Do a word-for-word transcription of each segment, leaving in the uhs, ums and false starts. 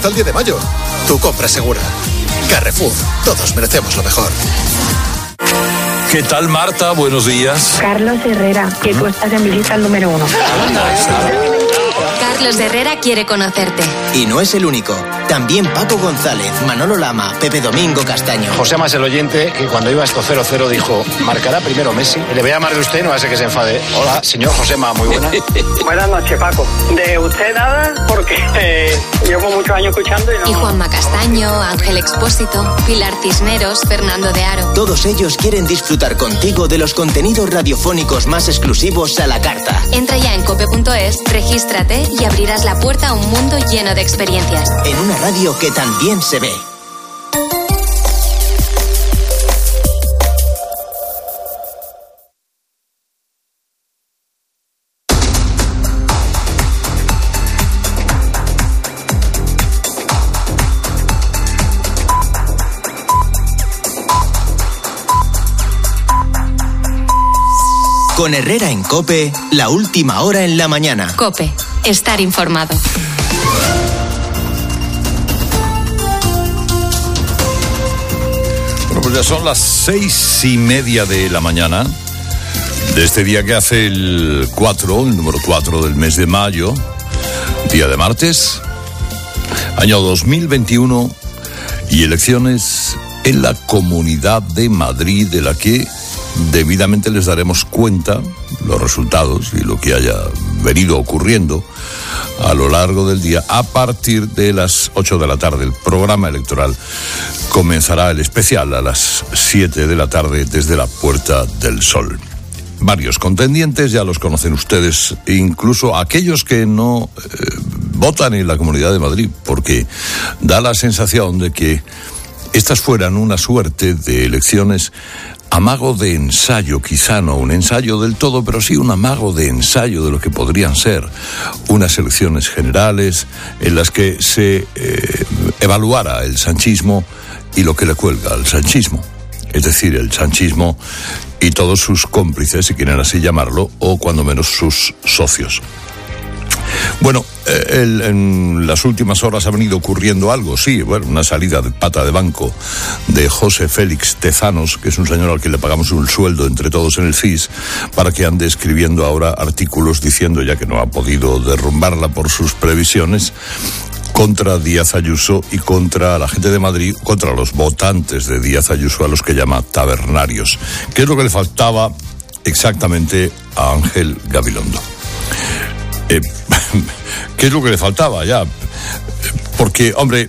hasta el diez de mayo. Tu compra segura. Carrefour, todos merecemos lo mejor. ¿Qué tal, Marta? Buenos días. Carlos Herrera, que tú estás en mi lista el número uno. Carlos Herrera quiere conocerte. Y no es el único. También Paco González, Manolo Lama, Pepe Domingo Castaño. José Más, el oyente, que cuando iba esto cero cero dijo, marcará primero Messi. Le voy a llamar de usted, no hace que se enfade. Hola, señor José Más, muy buena. Buenas noches, Paco. De usted nada, porque eh, llevo muchos años escuchando y no... Y Juanma Castaño, Ángel Expósito, Pilar Cisneros, Fernando de Aro. Todos ellos quieren disfrutar contigo de los contenidos radiofónicos más exclusivos a la carta. Entra ya en cope punto es, regístrate y abrirás la puerta a un mundo lleno de experiencias. En una radio que también se ve. Con Herrera en COPE, la última hora en la mañana. COPE, estar informado. Bueno, pues ya son las seis y media de la mañana de este día que hace el cuatro, el número cuatro del mes de mayo, día de martes, año dos mil veintiuno, y elecciones en la Comunidad de Madrid, de la que debidamente les daremos cuenta, los resultados y lo que haya venido ocurriendo a lo largo del día. A partir de las ocho de la tarde, el programa electoral comenzará el especial a las siete de la tarde desde la Puerta del Sol. Varios contendientes, ya los conocen ustedes, incluso aquellos que no eh, votan en la Comunidad de Madrid, porque da la sensación de que estas fueran una suerte de elecciones amago de ensayo, quizá no un ensayo del todo, pero sí un amago de ensayo de lo que podrían ser unas elecciones generales en las que se eh, evaluara el sanchismo y lo que le cuelga al sanchismo, es decir, el sanchismo y todos sus cómplices, si quieren así llamarlo, o cuando menos sus socios. Bueno, el, en las últimas horas ha venido ocurriendo algo, sí, bueno, una salida de pata de banco de José Félix Tezanos, que es un señor al que le pagamos un sueldo entre todos en el C I S, para que ande escribiendo ahora artículos diciendo, ya que no ha podido derrumbarla por sus previsiones, contra Díaz Ayuso y contra la gente de Madrid, contra los votantes de Díaz Ayuso, a los que llama tabernarios, que es lo que le faltaba exactamente a Ángel Gabilondo. Eh, ¿Qué es lo que le faltaba ya? Porque, hombre,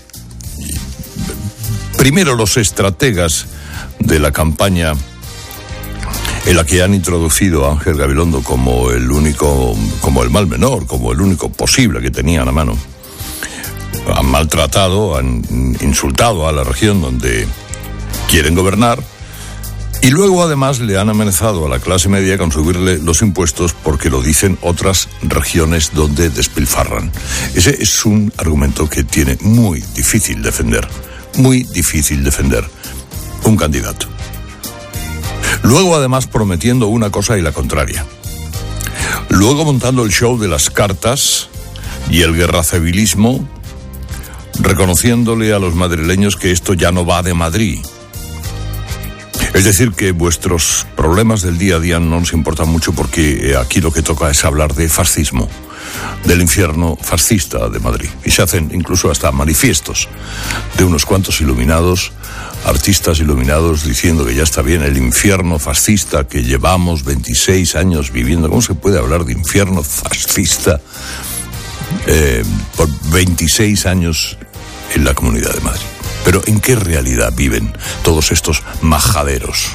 primero los estrategas de la campaña en la que han introducido a Ángel Gabilondo como el único, como el mal menor, como el único posible que tenían a mano, han maltratado, han insultado a la región donde quieren gobernar. Y luego, además, le han amenazado a la clase media con subirle los impuestos porque lo dicen otras regiones donde despilfarran. Ese es un argumento que tiene muy difícil defender, muy difícil defender un candidato. Luego, además, prometiendo una cosa y la contraria. Luego montando el show de las cartas y el guerracivilismo, reconociéndole a los madrileños que esto ya no va de Madrid. Es decir, que vuestros problemas del día a día no nos importan mucho porque aquí lo que toca es hablar de fascismo, del infierno fascista de Madrid. Y se hacen incluso hasta manifiestos de unos cuantos iluminados, artistas iluminados, diciendo que ya está bien el infierno fascista que llevamos veintiséis años viviendo. ¿Cómo se puede hablar de infierno fascista eh, por veintiséis años en la Comunidad de Madrid? Pero ¿en qué realidad viven todos estos majaderos?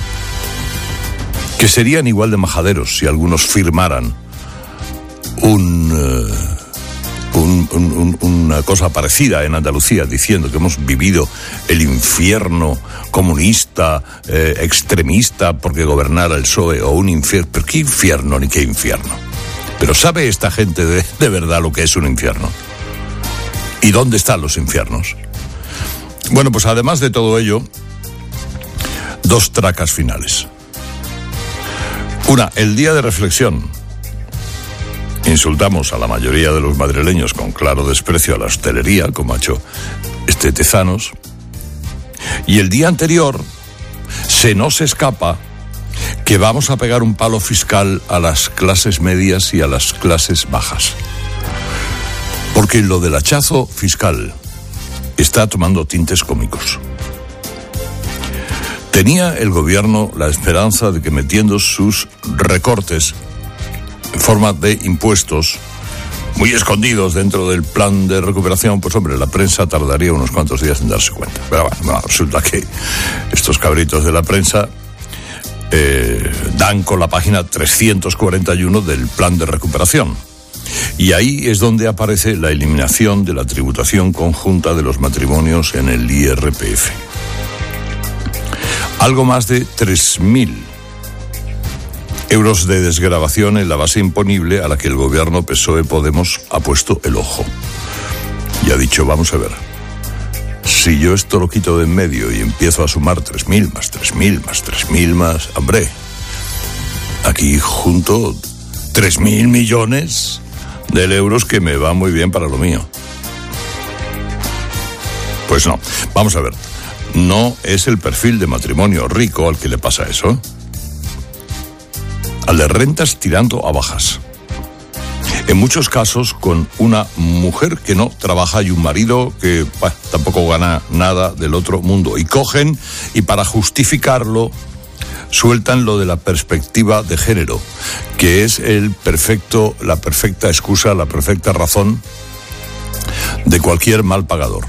Que serían igual de majaderos si algunos firmaran un, uh, un, un, un, una cosa parecida en Andalucía, diciendo que hemos vivido el infierno comunista, eh, extremista, porque gobernara el P S O E, o un infierno. ¿Pero qué infierno ni qué infierno? Pero ¿sabe esta gente de, de verdad lo que es un infierno? ¿Y dónde están los infiernos? Bueno, pues además de todo ello, dos tracas finales. Una, el día de reflexión, Insultamos a la mayoría de los madrileños con claro desprecio a la hostelería, como ha hecho este Tezanos. Y el día anterior se nos escapa que vamos a pegar un palo fiscal a las clases medias y a las clases bajas. Porque lo del hachazo fiscal está tomando tintes cómicos. Tenía el gobierno la esperanza de que metiendo sus recortes en forma de impuestos muy escondidos dentro del plan de recuperación, pues hombre, la prensa tardaría unos cuantos días en darse cuenta. Pero bueno, no, resulta que estos cabritos de la prensa eh, dan con la página trescientos cuarenta y uno del plan de recuperación. Y ahí es donde aparece la eliminación de la tributación conjunta de los matrimonios en el I R P F. Algo más de tres mil euros de desgravación en la base imponible a la que el gobierno P S O E-Podemos ha puesto el ojo. Y ha dicho, vamos a ver, si yo esto lo quito de en medio y empiezo a sumar tres mil más tres mil más tres mil más, hombre, aquí junto tres mil millones de euros que me va muy bien para lo mío. Pues no, vamos a ver, no es el perfil de matrimonio rico al que le pasa eso. Al de rentas tirando a bajas. En muchos casos con una mujer que no trabaja y un marido que bah, tampoco gana nada del otro mundo. Y cogen y para justificarlo sueltan lo de la perspectiva de género, que es el perfecto, la perfecta excusa, la perfecta razón de cualquier mal pagador.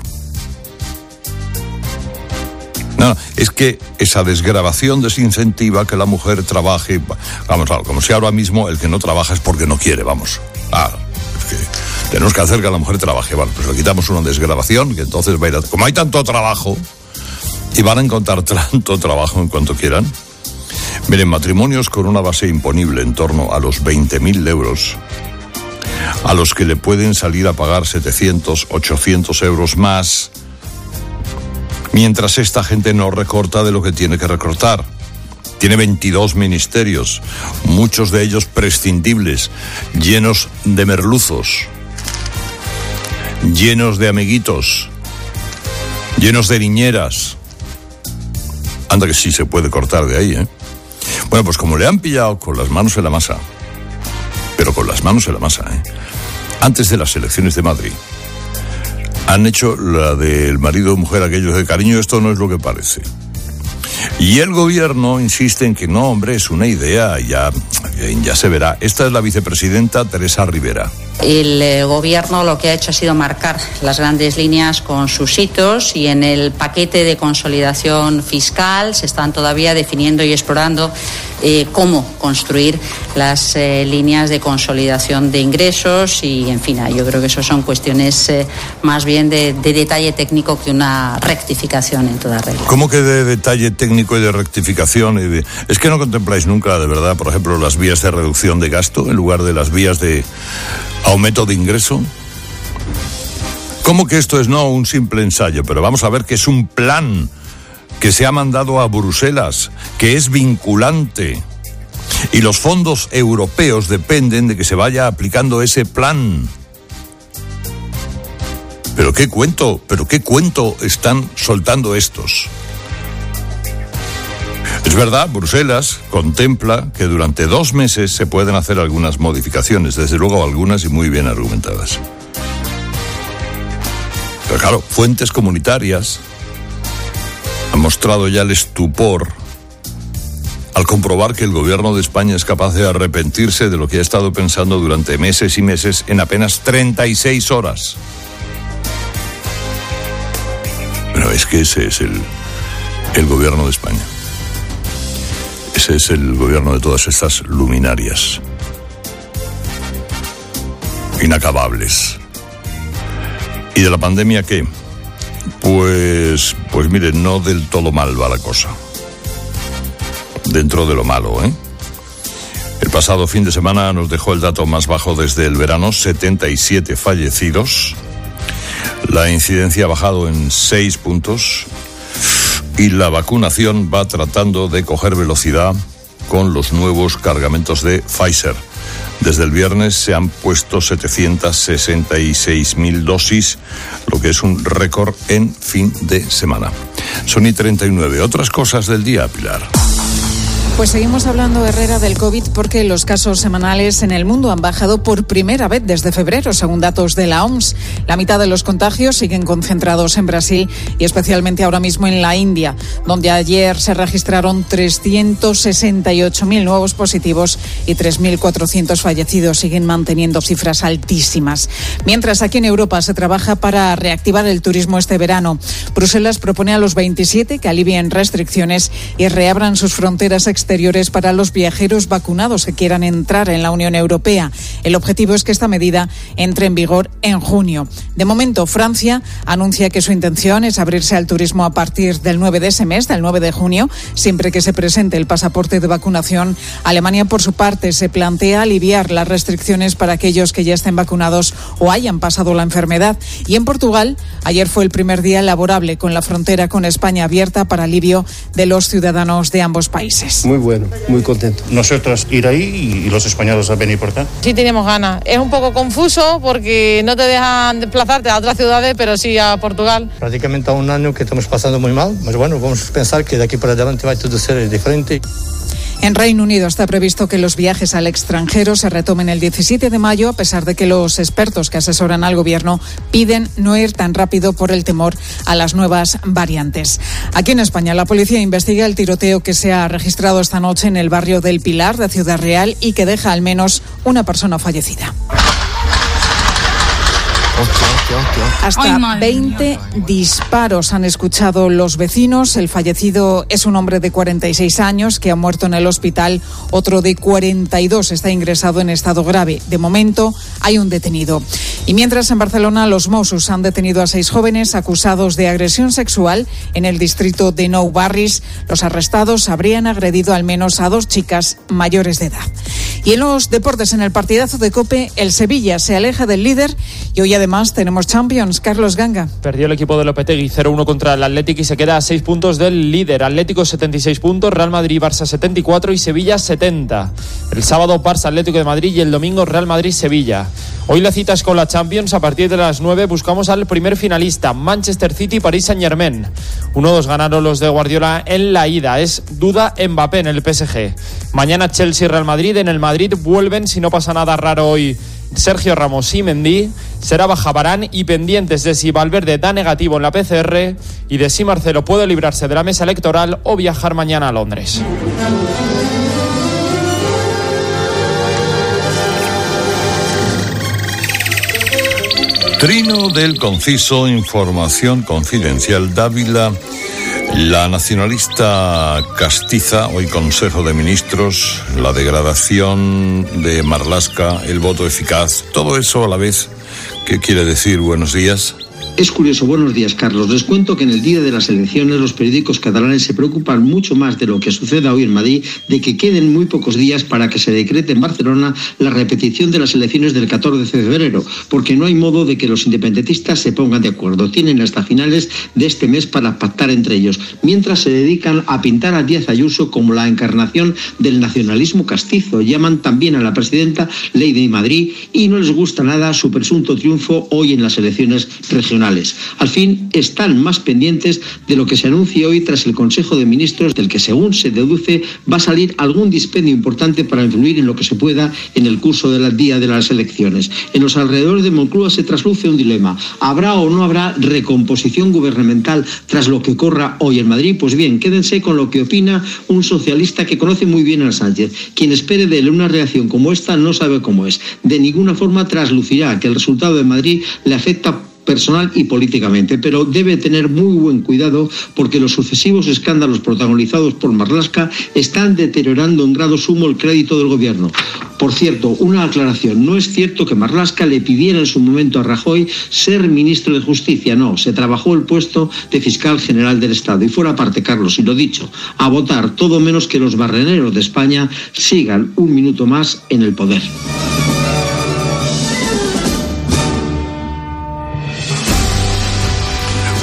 No, es que esa desgravación desincentiva que la mujer trabaje, vamos, como si ahora mismo el que no trabaja es porque no quiere, vamos. Ah, es que tenemos que hacer que la mujer trabaje, vale, pues le quitamos una desgravación, que entonces va a ir a, como hay tanto trabajo, y van a encontrar tanto trabajo en cuanto quieran. Miren, matrimonios con una base imponible en torno a los veinte mil euros, a los que le pueden salir a pagar setecientos, ochocientos euros más, mientras esta gente no recorta de lo que tiene que recortar. Tiene veintidós ministerios, muchos de ellos prescindibles, llenos de merluzos, llenos de amiguitos, llenos de niñeras. Anda que sí se puede cortar de ahí, ¿eh? Bueno, pues como le han pillado con las manos en la masa, pero con las manos en la masa, ¿eh? Antes de las elecciones de Madrid, han hecho la del marido o mujer aquellos de cariño, esto no es lo que parece. Y el gobierno insiste en que no, hombre, es una idea, ya, ya se verá. Esta es la vicepresidenta Teresa Rivera. El eh, gobierno lo que ha hecho ha sido marcar las grandes líneas con sus hitos y en el paquete de consolidación fiscal se están todavía definiendo y explorando eh, cómo construir las eh, líneas de consolidación de ingresos y, en fin, yo creo que eso son cuestiones eh, más bien de, de detalle técnico que una rectificación en toda regla. ¿Cómo que de detalle técnico y de rectificación? Y de... Es que no contempláis nunca, de verdad, por ejemplo, las vías de reducción de gasto en lugar de las vías de aumento de ingreso. ¿Cómo que esto es no un simple ensayo? Pero vamos a ver que es un plan que se ha mandado a Bruselas, que es vinculante. Y los fondos europeos dependen de que se vaya aplicando ese plan. ¿Pero qué cuento? ¿Pero qué cuento están soltando estos? Es verdad, Bruselas contempla que durante dos meses se pueden hacer algunas modificaciones, desde luego algunas y muy bien argumentadas. Pero claro, fuentes comunitarias han mostrado ya el estupor al comprobar que el gobierno de España es capaz de arrepentirse de lo que ha estado pensando durante meses y meses en apenas treinta y seis horas. Pero es que ese es el, el gobierno de España. Ese es el gobierno de todas estas luminarias inacabables. ¿Y de la pandemia qué? Pues, pues miren, no del todo mal va la cosa. Dentro de lo malo, ¿eh? El pasado fin de semana nos dejó el dato más bajo desde el verano, setenta y siete fallecidos. La incidencia ha bajado en seis puntos. Y la vacunación va tratando de coger velocidad con los nuevos cargamentos de Pfizer. Desde el viernes se han puesto setecientas sesenta y seis mil dosis, lo que es un récord en fin de semana. Son y treinta y nueve. Otras cosas del día, Pilar. Pues seguimos hablando, Herrera, del COVID porque los casos semanales en el mundo han bajado por primera vez desde febrero, según datos de la O M S. La mitad de los contagios siguen concentrados en Brasil y especialmente ahora mismo en la India, donde ayer se registraron trescientos sesenta y ocho mil nuevos positivos y tres mil cuatrocientos fallecidos. Siguen manteniendo cifras altísimas. Mientras aquí en Europa se trabaja para reactivar el turismo este verano. Bruselas propone a los veintisiete que alivien restricciones y reabran sus fronteras exteriores exteriores para los viajeros vacunados que quieran entrar en la Unión Europea. El objetivo es que esta medida entre en vigor en junio. De momento, Francia anuncia que su intención es abrirse al turismo a partir del nueve de ese mes, del nueve de junio, siempre que se presente el pasaporte de vacunación. Alemania, por su parte, se plantea aliviar las restricciones para aquellos que ya estén vacunados o hayan pasado la enfermedad. Y en Portugal, ayer fue el primer día laborable con la frontera con España abierta para alivio de los ciudadanos de ambos países. Muy bueno, muy contento. Nosotros ir ahí y los españoles a venir por acá. Sí, tenemos ganas. Es un poco confuso porque no te dejan desplazarte a otras ciudades, pero sí a Portugal. Prácticamente a un año que estamos pasando muy mal, pero bueno, vamos a pensar que de aquí para adelante va a todo ser diferente. En Reino Unido está previsto que los viajes al extranjero se retomen el diecisiete de mayo, a pesar de que los expertos que asesoran al gobierno piden no ir tan rápido por el temor a las nuevas variantes. Aquí en España, la policía investiga el tiroteo que se ha registrado esta noche en el barrio del Pilar de Ciudad Real y que deja al menos una persona fallecida. Hasta veinte disparos han escuchado los vecinos. El fallecido es un hombre de cuarenta y seis años que ha muerto en el hospital. Otro de cuarenta y dos está ingresado en estado grave. De momento hay un detenido. Y mientras en Barcelona los Mossos han detenido a seis jóvenes acusados de agresión sexual en el distrito de Nou Barris. Los arrestados habrían agredido al menos a dos chicas mayores de edad. Y en los deportes, en el partidazo de COPE, el Sevilla se aleja del líder y hoy además tenemos Champions. Carlos Ganga. Perdió el equipo de Lopetegui cero uno contra el Athletic y se queda a seis puntos del líder. Atlético setenta y seis puntos, Real Madrid y Barça setenta y cuatro y Sevilla setenta. El sábado Barça Atlético de Madrid y el domingo Real Madrid Sevilla. Hoy la cita es con la Champions. A partir de las nueve buscamos al primer finalista, Manchester City, París Saint-Germain. uno dos ganaron los de Guardiola en la ida. Es duda Mbappé en el P S G. Mañana Chelsea Real Madrid. En el Madrid vuelven, si no pasa nada raro hoy, Sergio Ramos y Mendy. Será baja Varane y pendientes de si Valverde da negativo en la P C R y de si Marcelo puede librarse de la mesa electoral o viajar mañana a Londres. Trino del Conciso, información confidencial. Dávila, la nacionalista castiza, hoy Consejo de Ministros, la degradación de Marlaska, el voto eficaz, todo eso a la vez. ¿Qué quiere decir? Buenos días. Es curioso, buenos días, Carlos. Les cuento que en el día de las elecciones los periódicos catalanes se preocupan mucho más de lo que suceda hoy en Madrid, de que queden muy pocos días para que se decrete en Barcelona la repetición de las elecciones del catorce de febrero, porque no hay modo de que los independentistas se pongan de acuerdo. Tienen hasta finales de este mes para pactar entre ellos, mientras se dedican a pintar a Díaz Ayuso como la encarnación del nacionalismo castizo. Llaman también a la presidenta Ley de Madrid y no les gusta nada su presunto triunfo hoy en las elecciones regionales. Al fin, están más pendientes de lo que se anuncia hoy tras el Consejo de Ministros, del que, según se deduce, va a salir algún dispendio importante para influir en lo que se pueda en el curso del día de las elecciones. En los alrededores de Moncloa se trasluce un dilema. ¿Habrá o no habrá recomposición gubernamental tras lo que ocurra hoy en Madrid? Pues bien, quédense con lo que opina un socialista que conoce muy bien a Sánchez. Quien espere de él una reacción como esta no sabe cómo es. De ninguna forma traslucirá que el resultado de Madrid le afecta personal y políticamente, pero debe tener muy buen cuidado porque los sucesivos escándalos protagonizados por Marlaska están deteriorando en grado sumo el crédito del gobierno. Por cierto, una aclaración, no es cierto que Marlaska le pidiera en su momento a Rajoy ser ministro de Justicia, no, se trabajó el puesto de fiscal general del Estado. Y fuera parte, Carlos, y lo dicho, a votar todo menos que los barreneros de España sigan un minuto más en el poder.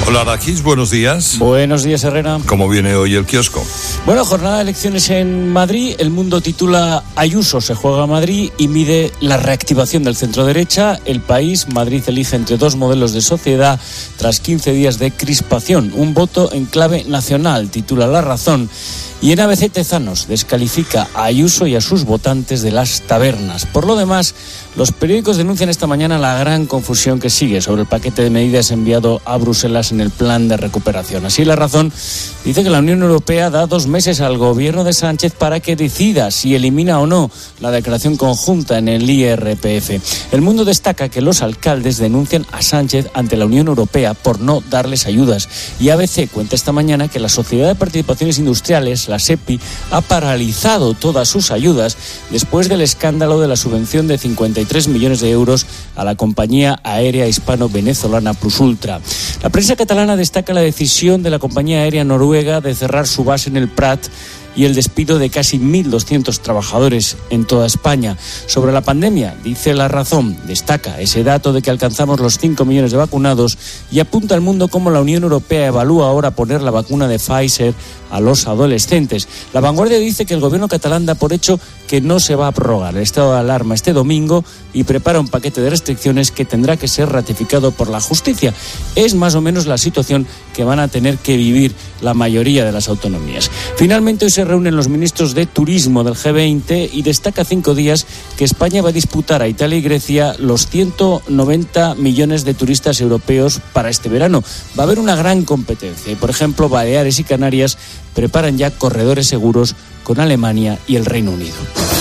Hola, Araquis, buenos días. Buenos días, Herrera. ¿Cómo viene hoy el kiosco? Bueno, jornada de elecciones en Madrid. El Mundo titula Ayuso se juega a Madrid y mide la reactivación del centro-derecha. El País, Madrid elige entre dos modelos de sociedad tras quince días de crispación. Un voto en clave nacional, titula La Razón. Y en A B C Tezanos descalifica a Ayuso y a sus votantes de las tabernas. Por lo demás, los periódicos denuncian esta mañana la gran confusión que sigue sobre el paquete de medidas enviado a Bruselas en el plan de recuperación. Así, La Razón dice que la Unión Europea da dos meses al gobierno de Sánchez para que decida si elimina o no la declaración conjunta en el I R P F. El Mundo destaca que los alcaldes denuncian a Sánchez ante la Unión Europea por no darles ayudas. Y A B C cuenta esta mañana que la Sociedad de Participaciones Industriales, la SEPI, ha paralizado todas sus ayudas después del escándalo de la subvención de cincuenta y tres millones de euros a la compañía aérea hispano-venezolana Plusultra. La prensa catalana destaca la decisión de la compañía aérea noruega de cerrar su base en el Prat y el despido de casi mil doscientos trabajadores en toda España. Sobre la pandemia, dice La Razón, destaca ese dato de que alcanzamos los cinco millones de vacunados y apunta al Mundo cómo la Unión Europea evalúa ahora poner la vacuna de Pfizer a los adolescentes. La Vanguardia dice que el gobierno catalán da por hecho que no se va a prorrogar el estado de alarma este domingo y prepara un paquete de restricciones que tendrá que ser ratificado por la justicia. Es más o menos la situación que van a tener que vivir la mayoría de las autonomías. Finalmente, hoy se reúnen los ministros de Turismo del G veinte y destaca cinco días que España va a disputar a Italia y Grecia los ciento noventa millones de turistas europeos para este verano. Va a haber una gran competencia y, por ejemplo, Baleares y Canarias preparan ya corredores seguros con Alemania y el Reino Unido.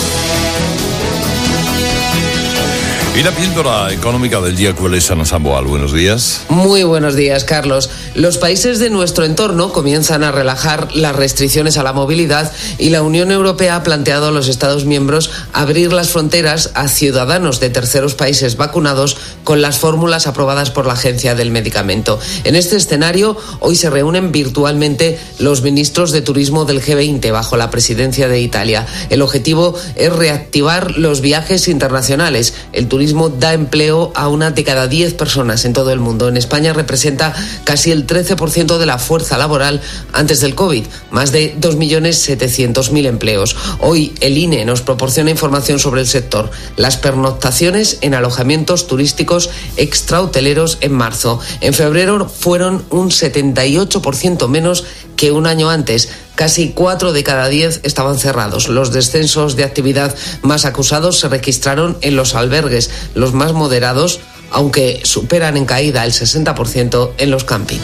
Y la píldora económica del día, ¿cuál es, Ana Samboal? Buenos días. Muy buenos días, Carlos. Los países de nuestro entorno comienzan a relajar las restricciones a la movilidad y la Unión Europea ha planteado a los Estados miembros abrir las fronteras a ciudadanos de terceros países vacunados con las fórmulas aprobadas por la Agencia del Medicamento. En este escenario, hoy se reúnen virtualmente los ministros de Turismo del G veinte bajo la presidencia de Italia. El objetivo es reactivar los viajes internacionales. El turismo da empleo a una de cada diez personas en todo el mundo. En España representa casi el trece por ciento de la fuerza laboral antes del COVID, más de dos millones setecientos mil empleos. Hoy el I N E nos proporciona información sobre el sector. Las pernoctaciones en alojamientos turísticos extrahoteleros en marzo. En febrero fueron un setenta y ocho por ciento menos que un año antes. Casi cuatro de cada diez estaban cerrados. Los descensos de actividad más acusados se registraron en los albergues, los más moderados, aunque superan en caída el sesenta por ciento en los camping.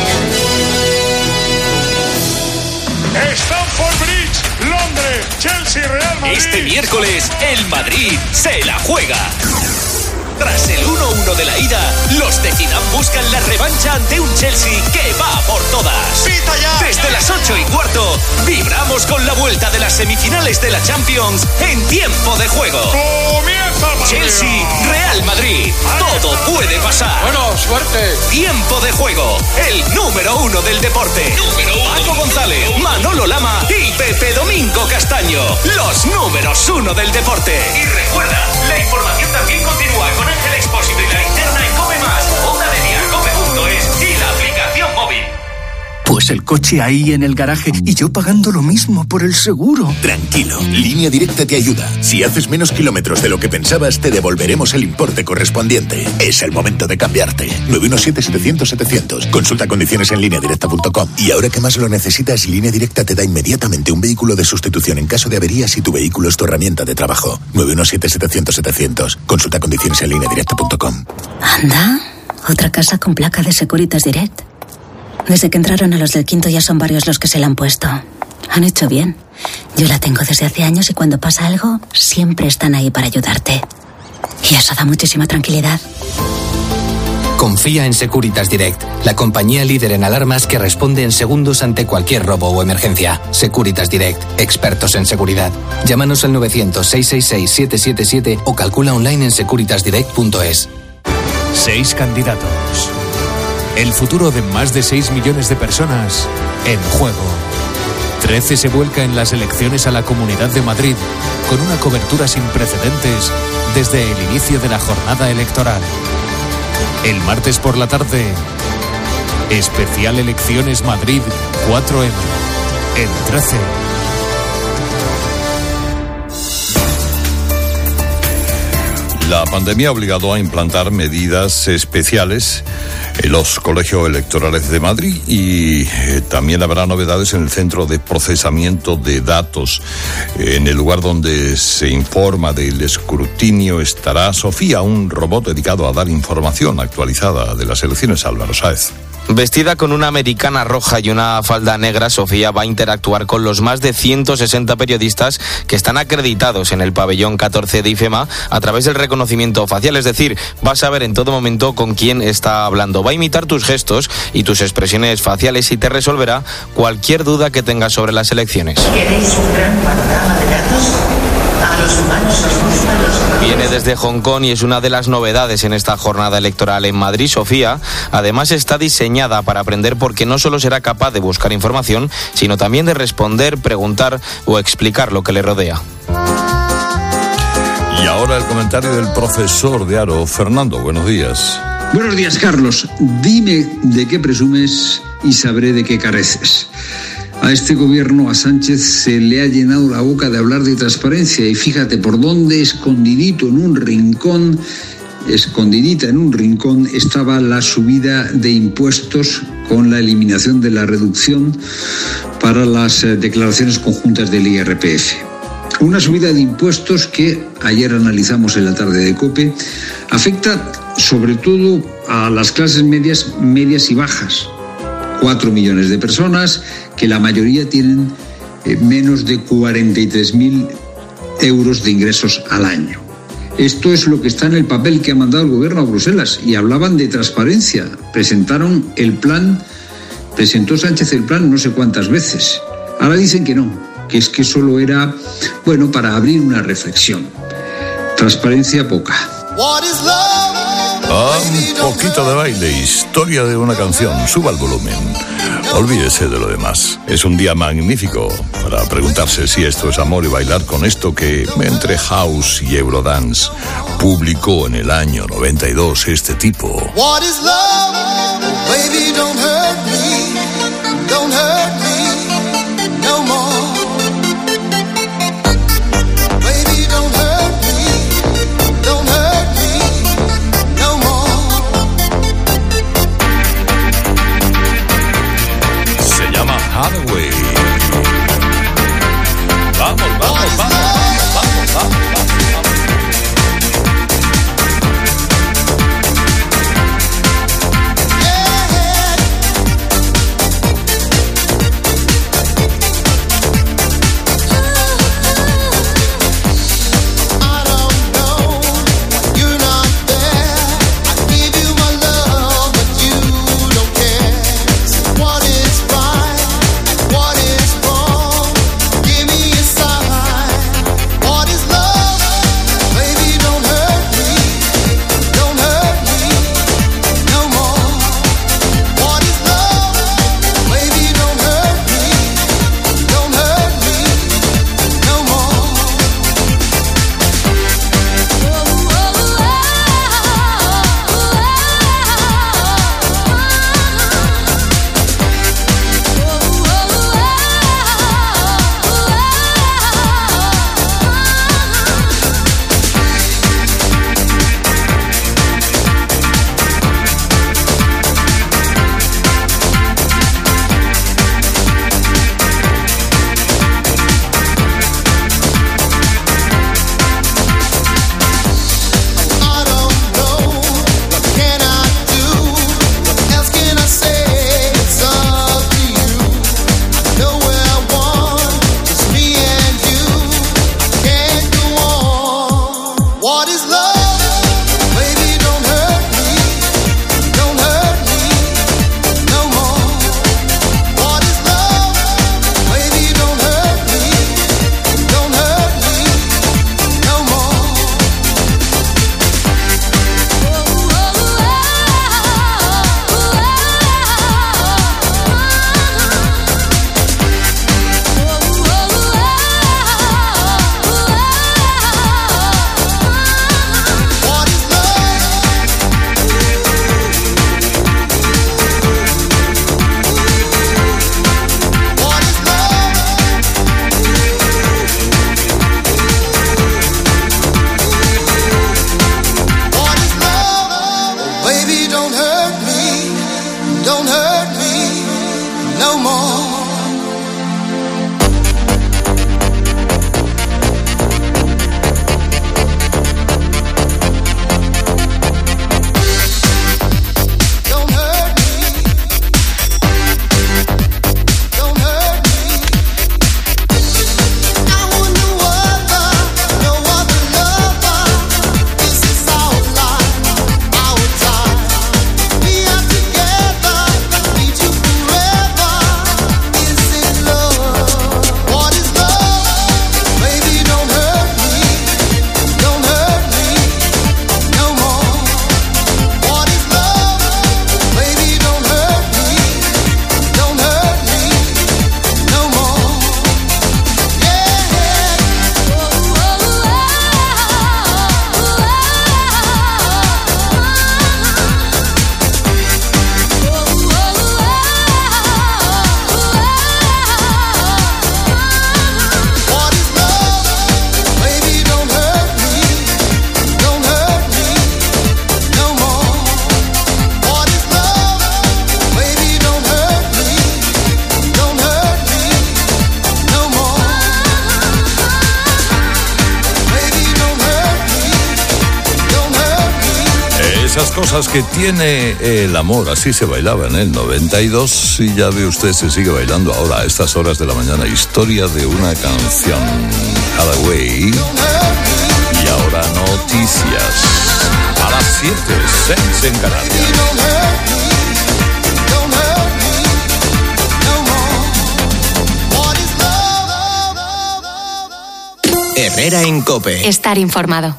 Stamford Bridge, Londres, Chelsea, Real Madrid. Este miércoles, el Madrid se la juega. Tras el uno uno de la ida, los de Zidane buscan la revancha ante un Chelsea que va por todas. ¡Pita ya! Desde las ocho y cuarto, vibramos con la vuelta de las semifinales de la Champions en tiempo de juego. ¡Comienza el Chelsea, Real Madrid, todo puede pasar. Bueno, suerte. Tiempo de juego, el número uno del deporte. Número uno. Paco González, Manolo Lama y Pepe Domingo Castaño, los números uno del deporte. Y recuerda, la información también continúa con Ángel Expósito y la linterna en Cope Más, Onda Media, Cope punto es y la aplicación móvil. Pues el coche ahí en el garaje y yo pagando lo mismo por el seguro. Tranquilo, Línea Directa te ayuda. Si haces menos kilómetros de lo que pensabas, te devolveremos el importe correspondiente. Es el momento de cambiarte. nueve uno siete, setecientos, setecientos. Consulta condiciones en línea directa punto com. Y ahora que más lo necesitas, Línea Directa te da inmediatamente un vehículo de sustitución en caso de avería si tu vehículo es tu herramienta de trabajo. nueve uno siete, setecientos, setecientos. Consulta condiciones en línea directa punto com. Anda, otra casa con placa de Securitas Direct. Desde que entraron a los del Quinto ya son varios los que se la han puesto. Han hecho bien. Yo la tengo desde hace años y cuando pasa algo, siempre están ahí para ayudarte. Y eso da muchísima tranquilidad. Confía en Securitas Direct, la compañía líder en alarmas que responde en segundos ante cualquier robo o emergencia. Securitas Direct, expertos en seguridad. Llámanos al novecientos, seiscientos sesenta y seis, siete siete siete o calcula online en securitas direct punto es. Seis candidatos. El futuro de más de seis millones de personas en juego. trece se vuelca en las elecciones a la Comunidad de Madrid con una cobertura sin precedentes desde el inicio de la jornada electoral. El martes por la tarde, Especial Elecciones Madrid cuatro eme. En trece. La pandemia ha obligado a implantar medidas especiales en los colegios electorales de Madrid y eh, también habrá novedades en el centro de procesamiento de datos. En el lugar donde se informa del escrutinio estará Sofía, un robot dedicado a dar información actualizada de las elecciones. Álvaro Sáez. Vestida con una americana roja y una falda negra, Sofía va a interactuar con los más de ciento sesenta periodistas que están acreditados en el pabellón catorce de IFEMA a través del reconocimiento facial, es decir, va a saber en todo momento con quién está hablando. Va a imitar tus gestos y tus expresiones faciales y te resolverá cualquier duda que tengas sobre las elecciones. ¿Queréis un gran panorama de datos? A los humanos os gustan los colores. Viene desde Hong Kong y es una de las novedades en esta jornada electoral en Madrid. Sofía, además, está diseñada para aprender porque no solo será capaz de buscar información, sino también de responder, preguntar o explicar lo que le rodea. Y ahora el comentario del profesor de Aro, Fernando. Buenos días. Buenos días, Carlos. Dime de qué presumes y sabré de qué careces. A este gobierno, a Sánchez, se le ha llenado la boca de hablar de transparencia y fíjate por dónde, escondidito en un rincón, escondidita en un rincón, estaba la subida de impuestos con la eliminación de la reducción para las declaraciones conjuntas del I R P F. Una subida de impuestos que ayer analizamos en la tarde de COPE afecta sobre todo a las clases medias, medias y bajas. Cuatro millones de personas que la mayoría tienen eh, menos de cuarenta y tres mil euros de ingresos al año. Esto es lo que está en el papel que ha mandado el gobierno a Bruselas y hablaban de transparencia. Presentaron el plan, presentó Sánchez el plan no sé cuántas veces. Ahora dicen que no, que es que solo era, bueno, para abrir una reflexión. Transparencia poca. Ah, un poquito de baile, historia de una canción. Suba el volumen. Olvídese de lo demás. Es un día magnífico para preguntarse si esto es amor y bailar con esto que, entre house y eurodance, publicó en el año noventa y dos este tipo. What is love? Baby, don't hurt me. Don't hurt me no more. Hathaway. Vamos, vamos, vamos, vamos, vamos, vamos, vamos. What no more. Esas cosas que tiene el amor, así se bailaba en el noventa y dos y ya ve usted, se sigue bailando ahora a estas horas de la mañana. Historia de una canción, Hathaway. Y ahora noticias a las siete, seis en Canarias. Herrera en COPE. Estar informado.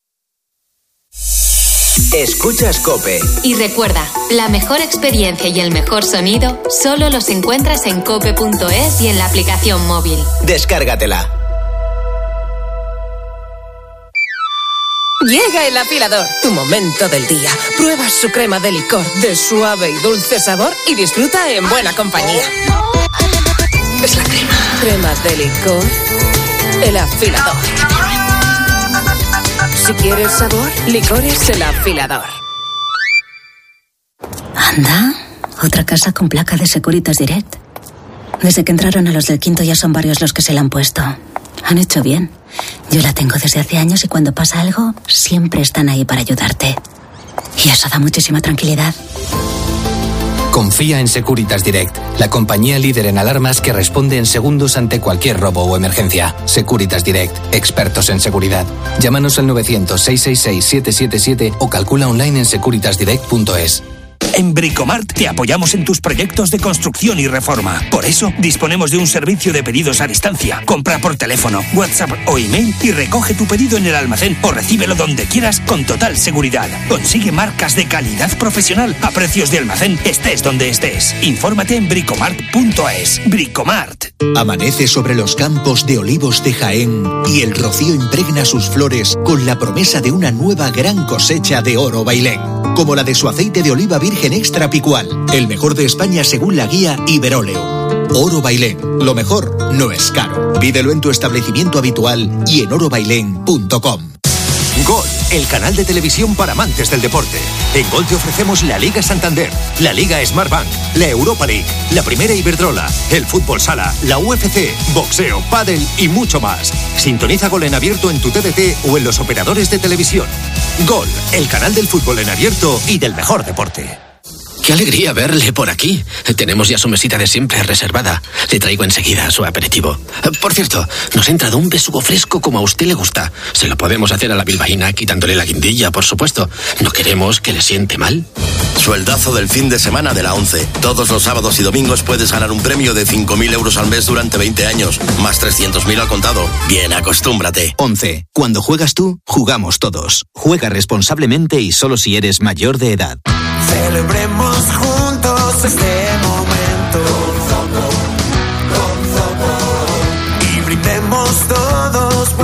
Escuchas COPE. Y recuerda, la mejor experiencia y el mejor sonido solo los encuentras en cope punto es y en la aplicación móvil. Descárgatela. Llega el afilador, tu momento del día. Prueba su crema de licor de suave y dulce sabor y disfruta en buena compañía. Es la crema. Crema de licor. El afilador. Si quieres sabor, licores El Afilador. Anda, otra casa con placa de Securitas Direct. Desde que entraron a los del quinto ya son varios los que se la han puesto. Han hecho bien. Yo la tengo desde hace años y cuando pasa algo, siempre están ahí para ayudarte. Y eso da muchísima tranquilidad. Confía en Securitas Direct, la compañía líder en alarmas que responde en segundos ante cualquier robo o emergencia. Securitas Direct, expertos en seguridad. Llámanos al novecientos, seiscientos sesenta y seis, setecientos setenta y siete o calcula online en securitas direct punto es. En Bricomart te apoyamos en tus proyectos de construcción y reforma. Por eso, disponemos de un servicio de pedidos a distancia. Compra por teléfono, WhatsApp o email y recoge tu pedido en el almacén o recíbelo donde quieras con total seguridad. Consigue marcas de calidad profesional a precios de almacén, estés donde estés. Infórmate en bricomart punto es. Bricomart. Amanece sobre los campos de olivos de Jaén y el rocío impregna sus flores con la promesa de una nueva gran cosecha de oro bailén, como la de su aceite de oliva virgen extra picual, el mejor de España según la guía Iberoleum. Oro Bailén, lo mejor no es caro. Pídelo en tu establecimiento habitual y en oro bailén punto com. Gol, el canal de televisión para amantes del deporte. En Gol te ofrecemos la Liga Santander, la Liga Smartbank, la Europa League, la Primera Iberdrola, el Fútbol Sala, la U F C, boxeo, pádel y mucho más. Sintoniza Gol en abierto en tu T D T o en los operadores de televisión. Gol, el canal del fútbol en abierto y del mejor deporte. ¡Qué alegría verle por aquí! Tenemos ya su mesita de siempre reservada. Le traigo enseguida su aperitivo. Por cierto, nos ha entrado un besugo fresco como a usted le gusta. Se lo podemos hacer a la bilbaína quitándole la guindilla, por supuesto. No queremos que le siente mal. Sueldazo del fin de semana de la ONCE. Todos los sábados y domingos puedes ganar un premio de cinco mil euros al mes durante veinte años, más trescientos mil al contado. Bien, acostúmbrate. ONCE. Cuando juegas tú, jugamos todos. Juega responsablemente y solo si eres mayor de edad. Celebremos juntos este momento. Con Zoco, con Zoco. Y brindemos todos.